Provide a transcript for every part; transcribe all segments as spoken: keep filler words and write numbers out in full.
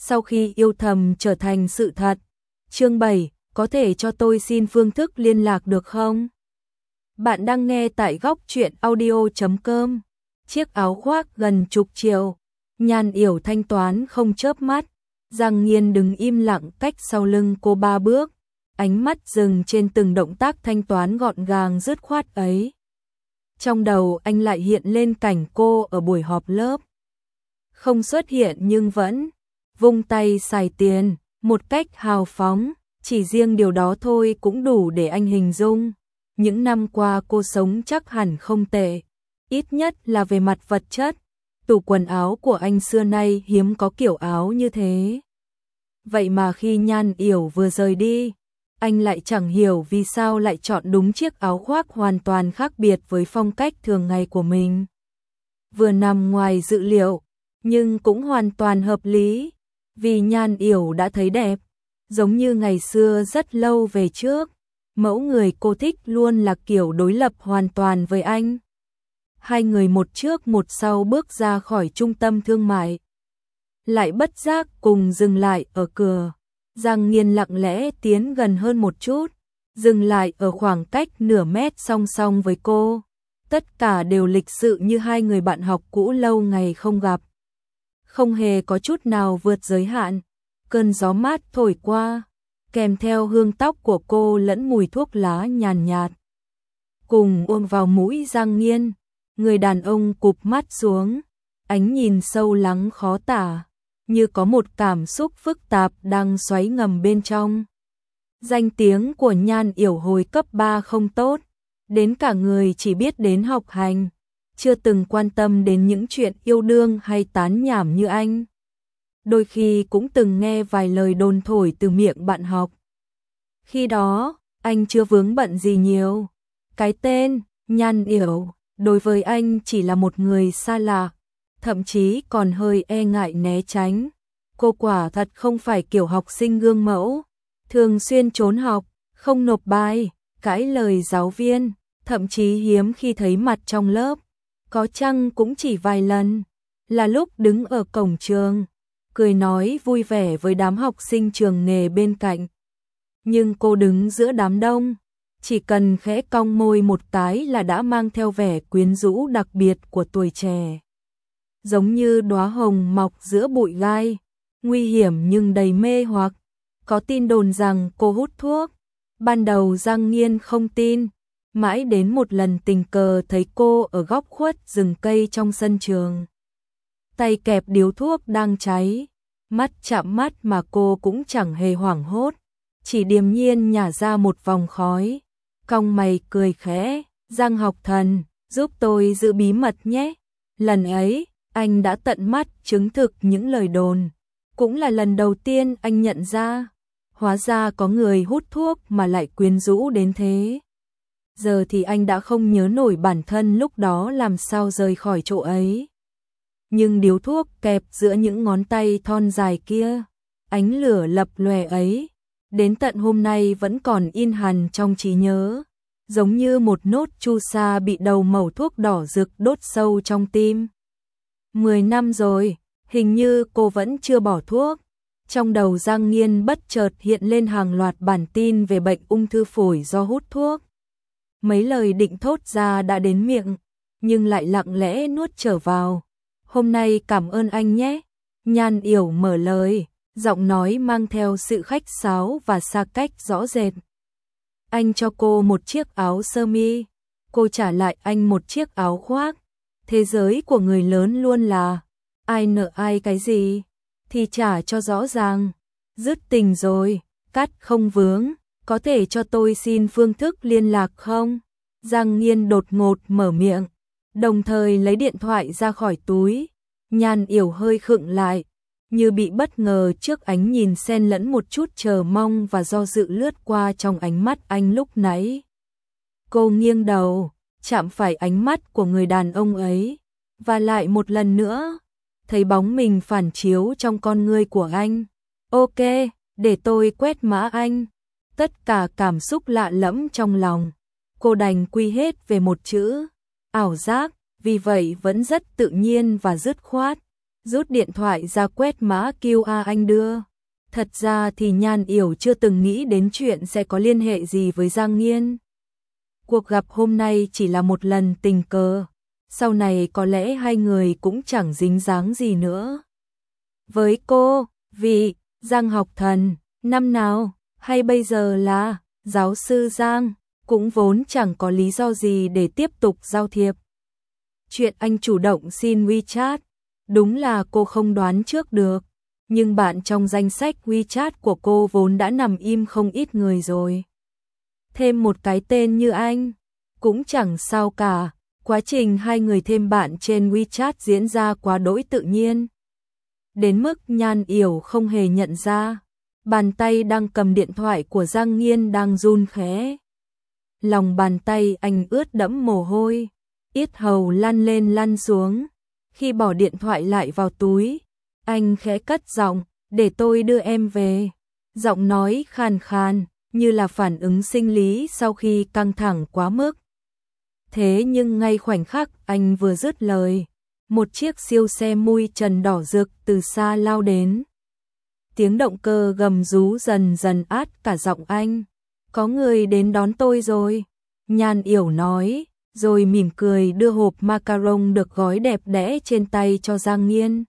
sau khi yêu thầm trở thành sự thật. Chương bảy, có thể cho tôi xin phương thức liên lạc được không? Bạn đang nghe tại góc truyện audio chấm com. Chiếc áo khoác gần chục triệu, Nhan Yểu thanh toán không chớp mắt. Giang Nghiên đứng im lặng cách sau lưng cô ba bước, ánh mắt dừng trên từng động tác thanh toán gọn gàng dứt khoát ấy. Trong đầu anh lại hiện lên cảnh cô ở buổi họp lớp. Không xuất hiện nhưng vẫn vung tay xài tiền, một cách hào phóng, chỉ riêng điều đó thôi cũng đủ để anh hình dung. Những năm qua cô sống chắc hẳn không tệ, ít nhất là về mặt vật chất. Tủ quần áo của anh xưa nay hiếm có kiểu áo như thế. Vậy mà khi Nhan Yểu vừa rời đi, anh lại chẳng hiểu vì sao lại chọn đúng chiếc áo khoác hoàn toàn khác biệt với phong cách thường ngày của mình. Vừa nằm ngoài dự liệu, nhưng cũng hoàn toàn hợp lý, vì Nhan Yểu đã thấy đẹp, giống như ngày xưa rất lâu về trước. Mẫu người cô thích luôn là kiểu đối lập hoàn toàn với anh. Hai người một trước một sau bước ra khỏi trung tâm thương mại, lại bất giác cùng dừng lại ở cửa. Giang Nghiên lặng lẽ tiến gần hơn một chút, dừng lại ở khoảng cách nửa mét song song với cô. Tất cả đều lịch sự như hai người bạn học cũ lâu ngày không gặp. Không hề có chút nào vượt giới hạn. Cơn gió mát thổi qua, kèm theo hương tóc của cô lẫn mùi thuốc lá nhàn nhạt, cùng ôm vào mũi Giang Nghiên. Người đàn ông cụp mắt xuống, ánh nhìn sâu lắng khó tả, như có một cảm xúc phức tạp đang xoáy ngầm bên trong. Danh tiếng của Nhan Yểu hồi cấp ba không tốt, đến cả người chỉ biết đến học hành, chưa từng quan tâm đến những chuyện yêu đương hay tán nhảm như anh. Đôi khi cũng từng nghe vài lời đồn thổi từ miệng bạn học. Khi đó, anh chưa vướng bận gì nhiều. Cái tên Nhan Yểu đối với anh chỉ là một người xa lạ, thậm chí còn hơi e ngại né tránh. Cô quả thật không phải kiểu học sinh gương mẫu, thường xuyên trốn học, không nộp bài, cãi lời giáo viên, thậm chí hiếm khi thấy mặt trong lớp. Có chăng cũng chỉ vài lần, là lúc đứng ở cổng trường, cười nói vui vẻ với đám học sinh trường nghề bên cạnh. Nhưng cô đứng giữa đám đông, chỉ cần khẽ cong môi một cái là đã mang theo vẻ quyến rũ đặc biệt của tuổi trẻ. Giống như đóa hồng mọc giữa bụi gai, nguy hiểm nhưng đầy mê hoặc. Có tin đồn rằng cô hút thuốc. Ban đầu Giang Nghiên không tin, mãi đến một lần tình cờ thấy cô ở góc khuất rừng cây trong sân trường, tay kẹp điếu thuốc đang cháy, mắt chạm mắt mà cô cũng chẳng hề hoảng hốt, chỉ điềm nhiên nhả ra một vòng khói, cong mày cười khẽ. Giang học thần, giúp tôi giữ bí mật nhé. Lần ấy, anh đã tận mắt chứng thực những lời đồn. Cũng là lần đầu tiên anh nhận ra, hóa ra có người hút thuốc mà lại quyến rũ đến thế. Giờ thì anh đã không nhớ nổi bản thân lúc đó làm sao rời khỏi chỗ ấy. Nhưng điếu thuốc kẹp giữa những ngón tay thon dài kia, ánh lửa lập lòe ấy, đến tận hôm nay vẫn còn in hằn trong trí nhớ, giống như một nốt chu sa bị đầu mẩu thuốc đỏ rực đốt sâu trong tim. Mười năm rồi, hình như cô vẫn chưa bỏ thuốc. Trong đầu Giang Nghiên bất chợt hiện lên hàng loạt bản tin về bệnh ung thư phổi do hút thuốc. Mấy lời định thốt ra đã đến miệng, nhưng lại lặng lẽ nuốt trở vào. Hôm nay cảm ơn anh nhé. Nhan Yểu mở lời, giọng nói mang theo sự khách sáo và xa cách rõ rệt. Anh cho cô một chiếc áo sơ mi, cô trả lại anh một chiếc áo khoác. Thế giới của người lớn luôn là ai nợ ai cái gì thì trả cho rõ ràng. Dứt tình rồi, cắt không vướng, có thể cho tôi xin phương thức liên lạc không? Giang Nghiên đột ngột mở miệng, đồng thời lấy điện thoại ra khỏi túi. Nhan Yểu hơi khựng lại, như bị bất ngờ trước ánh nhìn xen lẫn một chút chờ mong và do dự lướt qua trong ánh mắt anh lúc nãy. Cô nghiêng đầu, chạm phải ánh mắt của người đàn ông ấy, và lại một lần nữa, thấy bóng mình phản chiếu trong con ngươi của anh. Ok, để tôi quét mã anh. Tất cả cảm xúc lạ lẫm trong lòng, cô đành quy hết về một chữ, ảo giác, vì vậy vẫn rất tự nhiên và dứt khoát. rút điện thoại ra quét mã quy rờ anh đưa. Thật ra thì Nhan Yểu chưa từng nghĩ đến chuyện sẽ có liên hệ gì với Giang Nghiên. Cuộc gặp hôm nay chỉ là một lần tình cờ, sau này có lẽ hai người cũng chẳng dính dáng gì nữa. Với cô, vị Giang học thần, năm nào, hay bây giờ là giáo sư Giang, cũng vốn chẳng có lý do gì để tiếp tục giao thiệp. Chuyện anh chủ động xin WeChat, đúng là cô không đoán trước được, nhưng bạn trong danh sách WeChat của cô vốn đã nằm im không ít người rồi. Thêm một cái tên như anh, cũng chẳng sao cả, quá trình hai người thêm bạn trên WeChat diễn ra quá đỗi tự nhiên. Đến mức Nhan Yểu không hề nhận ra, bàn tay đang cầm điện thoại của Giang Nghiên đang run khẽ. Lòng bàn tay anh ướt đẫm mồ hôi, yết hầu lăn lên lăn xuống. Khi bỏ điện thoại lại vào túi, anh khẽ cất giọng, để tôi đưa em về. Giọng nói khàn khàn, như là phản ứng sinh lý sau khi căng thẳng quá mức. Thế nhưng ngay khoảnh khắc anh vừa dứt lời, một chiếc siêu xe mui trần đỏ rực từ xa lao đến. Tiếng động cơ gầm rú dần dần át cả giọng anh. Có người đến đón tôi rồi, Nhan Yểu nói, rồi mỉm cười đưa hộp macaron được gói đẹp đẽ trên tay cho Giang Nghiên.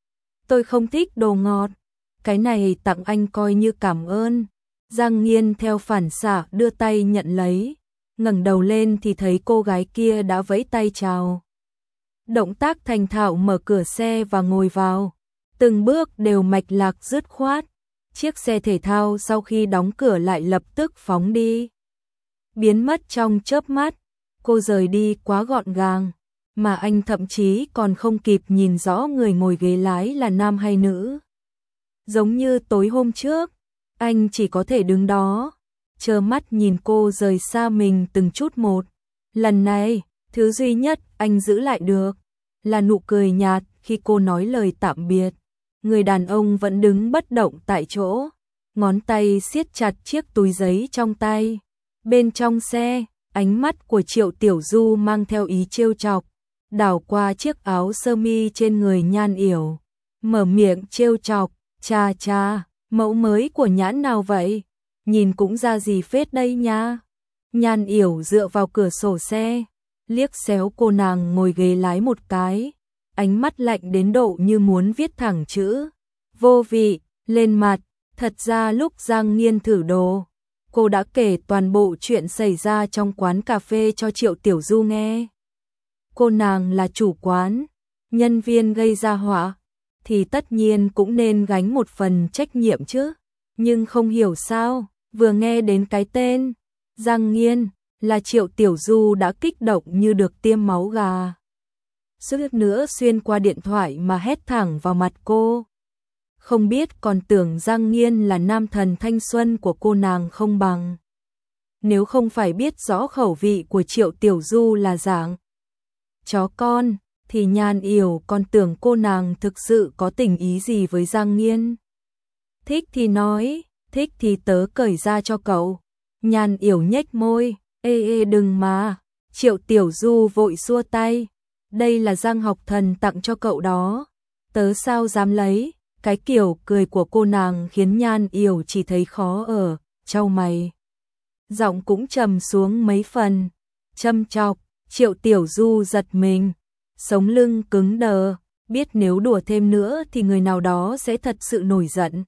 Tôi không thích đồ ngọt, cái này tặng anh coi như cảm ơn. Giang Nghiên theo phản xạ đưa tay nhận lấy, ngẩng đầu lên thì thấy cô gái kia đã vẫy tay chào. Động tác thành thạo mở cửa xe và ngồi vào, từng bước đều mạch lạc dứt khoát. Chiếc xe thể thao sau khi đóng cửa lại lập tức phóng đi, biến mất trong chớp mắt. Cô rời đi quá gọn gàng, mà anh thậm chí còn không kịp nhìn rõ người ngồi ghế lái là nam hay nữ. Giống như tối hôm trước, anh chỉ có thể đứng đó, trơ mắt nhìn cô rời xa mình từng chút một. Lần này, thứ duy nhất anh giữ lại được là nụ cười nhạt khi cô nói lời tạm biệt. Người đàn ông vẫn đứng bất động tại chỗ, ngón tay siết chặt chiếc túi giấy trong tay. Bên trong xe, ánh mắt của Triệu Tiểu Du mang theo ý trêu chọc, đảo qua chiếc áo sơ mi trên người Nhan Yểu, mở miệng trêu chọc, cha cha, mẫu mới của nhãn nào vậy? Nhìn cũng ra gì phết đây nha. Nhan Yểu dựa vào cửa sổ xe, liếc xéo cô nàng ngồi ghế lái một cái, ánh mắt lạnh đến độ như muốn viết thẳng chữ vô vị lên mặt. Thật ra lúc Giang Nghiên thử đồ, cô đã kể toàn bộ chuyện xảy ra trong quán cà phê cho Triệu Tiểu Du nghe. Cô nàng là chủ quán, nhân viên gây ra họa, thì tất nhiên cũng nên gánh một phần trách nhiệm chứ. Nhưng không hiểu sao, vừa nghe đến cái tên Giang Nghiên là Triệu Tiểu Du đã kích động như được tiêm máu gà. Suýt nữa xuyên qua điện thoại mà hét thẳng vào mặt cô. Không biết còn tưởng Giang Nghiên là nam thần thanh xuân của cô nàng không bằng. Nếu không phải biết rõ khẩu vị của Triệu Tiểu Du là dạng chó con, thì Nhan Yểu còn tưởng cô nàng thực sự có tình ý gì với Giang Nghiên. Thích thì nói, thích thì tớ cởi ra cho cậu. Nhan Yểu nhếch môi, ê ê đừng mà. Triệu Tiểu Du vội xua tay, đây là Giang học thần tặng cho cậu đó, tớ sao dám lấy. Cái kiểu cười của cô nàng khiến Nhan Yểu chỉ thấy khó ở, chau mày. Giọng cũng trầm xuống mấy phần, châm chọc. Triệu Tiểu Du giật mình, sống lưng cứng đờ, biết nếu đùa thêm nữa thì người nào đó sẽ thật sự nổi giận.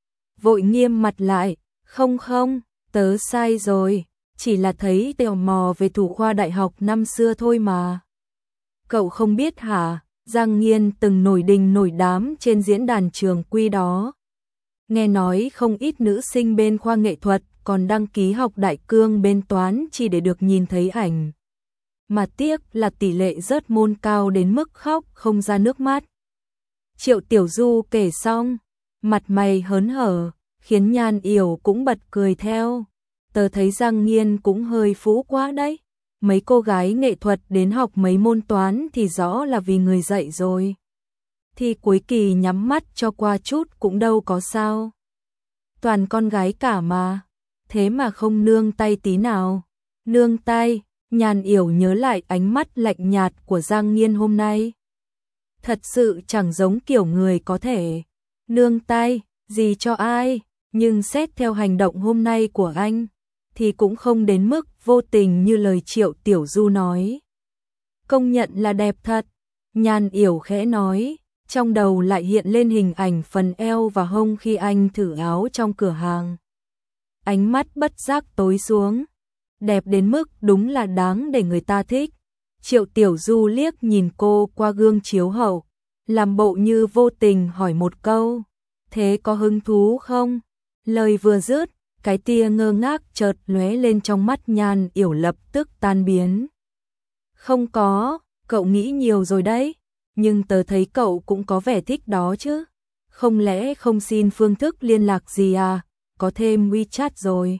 Vội nghiêm mặt lại, không không, tớ sai rồi, chỉ là thấy tò mò về thủ khoa đại học năm xưa thôi mà. Cậu không biết hả, Giang Nghiên từng nổi đình nổi đám trên diễn đàn trường quy đó. Nghe nói không ít nữ sinh bên khoa nghệ thuật còn đăng ký học đại cương bên toán chỉ để được nhìn thấy ảnh. Mà tiếc là tỷ lệ rớt môn cao đến mức khóc không ra nước mắt. Triệu Tiểu Du kể xong, mặt mày hớn hở, khiến Nhan Yểu cũng bật cười theo. Tớ thấy Giang Nghiên cũng hơi phũ quá đấy. Mấy cô gái nghệ thuật đến học mấy môn toán thì rõ là vì người dạy rồi. Thì cuối kỳ nhắm mắt cho qua chút cũng đâu có sao. Toàn con gái cả mà, thế mà không nương tay tí nào. Nương tay, Nhan Yểu nhớ lại ánh mắt lạnh nhạt của Giang Nghiên hôm nay. thật sự chẳng giống kiểu người có thể nương tay gì cho ai, nhưng xét theo hành động hôm nay của anh, thì cũng không đến mức vô tình như lời Triệu Tiểu Du nói. Công nhận là đẹp thật, Nhan Yểu khẽ nói, trong đầu lại hiện lên hình ảnh phần eo và hông khi anh thử áo trong cửa hàng. Ánh mắt bất giác tối xuống, đẹp đến mức đúng là đáng để người ta thích. Triệu Tiểu Du liếc nhìn cô qua gương chiếu hậu, làm bộ như vô tình hỏi một câu, thế có hứng thú không? Lời vừa dứt, cái tia ngơ ngác chợt lóe lên trong mắt Nhan Yểu lập tức tan biến. Không có, cậu nghĩ nhiều rồi đấy, nhưng tớ thấy cậu cũng có vẻ thích đó chứ. Không lẽ không xin phương thức liên lạc gì à, có thêm WeChat rồi.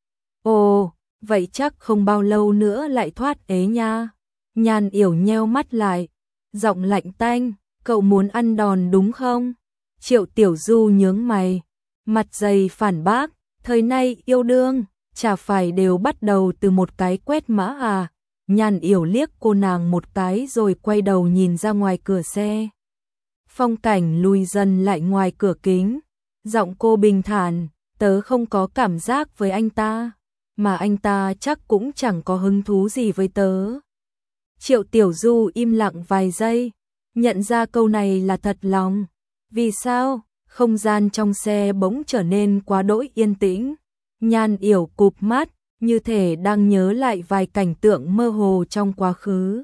Ồ, vậy chắc không bao lâu nữa lại thoát ế nha. Nhan Yểu nheo mắt lại, giọng lạnh tanh, cậu muốn ăn đòn đúng không? Triệu Tiểu Du nhướng mày, mặt dày phản bác, thời nay yêu đương, chả phải đều bắt đầu từ một cái quét mã à? Nhan Yểu liếc cô nàng một cái rồi quay đầu nhìn ra ngoài cửa xe. Phong cảnh lùi dần lại ngoài cửa kính, giọng cô bình thản, tớ không có cảm giác với anh ta, mà anh ta chắc cũng chẳng có hứng thú gì với tớ. Triệu Tiểu Du im lặng vài giây, nhận ra câu này là thật lòng. Vì sao? Không gian trong xe bỗng trở nên quá đỗi yên tĩnh. Nhan Yểu cụp mắt, như thể đang nhớ lại vài cảnh tượng mơ hồ trong quá khứ.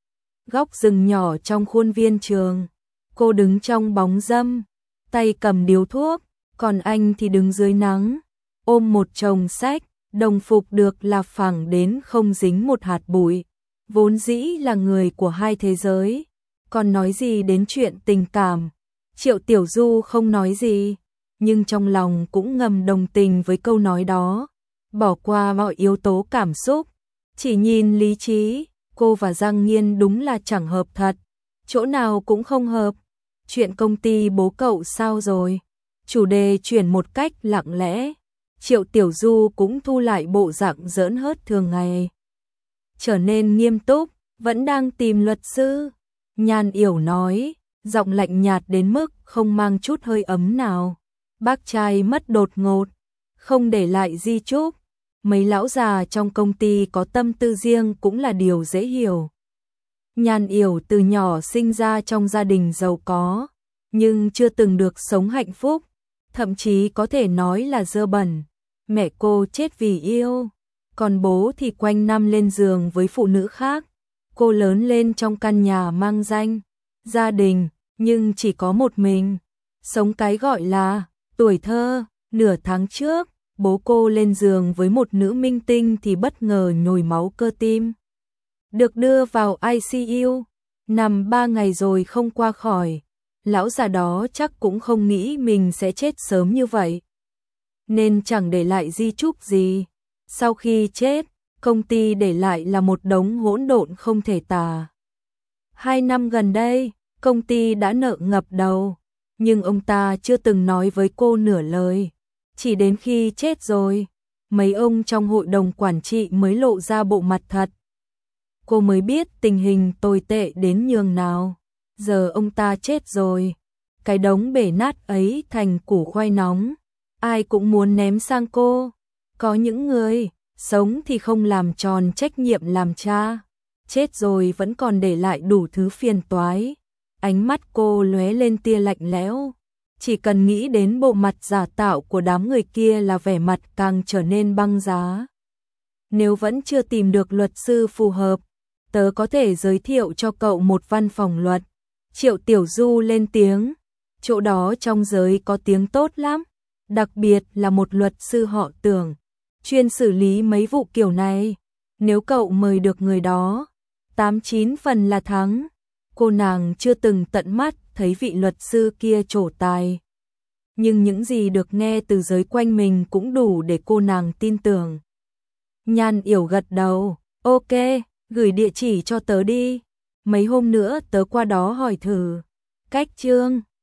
Góc rừng nhỏ trong khuôn viên trường, cô đứng trong bóng râm, tay cầm điếu thuốc, còn anh thì đứng dưới nắng, ôm một chồng sách, đồng phục được là phẳng đến không dính một hạt bụi. Vốn dĩ là người của hai thế giới, còn nói gì đến chuyện tình cảm. Triệu Tiểu Du không nói gì, nhưng trong lòng cũng ngầm đồng tình với câu nói đó, bỏ qua mọi yếu tố cảm xúc, chỉ nhìn lý trí. Cô và Giang Nghiên đúng là chẳng hợp thật, chỗ nào cũng không hợp. Chuyện công ty bố cậu sao rồi? Chủ đề chuyển một cách lặng lẽ, Triệu Tiểu Du cũng thu lại bộ dạng giỡn hớt thường ngày, trở nên nghiêm túc. Vẫn đang tìm luật sư, Nhan Yểu nói, giọng lạnh nhạt đến mức không mang chút hơi ấm nào. Bác trai mất đột ngột, không để lại di chúc. Mấy lão già trong công ty có tâm tư riêng cũng là điều dễ hiểu. Nhan Yểu từ nhỏ sinh ra trong gia đình giàu có, nhưng chưa từng được sống hạnh phúc, thậm chí có thể nói là dơ bẩn. Mẹ cô chết vì yêu, còn bố thì quanh năm lên giường với phụ nữ khác. Cô lớn lên trong căn nhà mang danh gia đình, nhưng chỉ có một mình, sống cái gọi là tuổi thơ. Nửa tháng trước, bố cô lên giường với một nữ minh tinh thì bất ngờ nhồi máu cơ tim, được đưa vào i xê u, nằm ba ngày rồi không qua khỏi. Lão già đó chắc cũng không nghĩ mình sẽ chết sớm như vậy, nên chẳng để lại di chúc gì. Sau khi chết, công ty để lại là một đống hỗn độn không thể tả. Hai năm gần đây, công ty đã nợ ngập đầu, nhưng ông ta chưa từng nói với cô nửa lời. Chỉ đến khi chết rồi, mấy ông trong hội đồng quản trị mới lộ ra bộ mặt thật. Cô mới biết tình hình tồi tệ đến nhường nào. Giờ ông ta chết rồi, cái đống bể nát ấy thành củ khoai nóng, ai cũng muốn ném sang cô. Có những người sống thì không làm tròn trách nhiệm làm cha, chết rồi vẫn còn để lại đủ thứ phiền toái. Ánh mắt cô lóe lên tia lạnh lẽo, chỉ cần nghĩ đến bộ mặt giả tạo của đám người kia là vẻ mặt càng trở nên băng giá. Nếu vẫn chưa tìm được luật sư phù hợp, tớ có thể giới thiệu cho cậu một văn phòng luật. Triệu Tiểu Du lên tiếng, chỗ đó trong giới có tiếng tốt lắm, đặc biệt là một luật sư họ Tưởng, chuyên xử lý mấy vụ kiểu này. Nếu cậu mời được người đó, tám chín phần là thắng. Cô nàng chưa từng tận mắt thấy vị luật sư kia trổ tài, nhưng những gì được nghe từ giới quanh mình cũng đủ để cô nàng tin tưởng. Nhan Yểu gật đầu, ok, gửi địa chỉ cho tớ đi, mấy hôm nữa tớ qua đó hỏi thử. Cách chương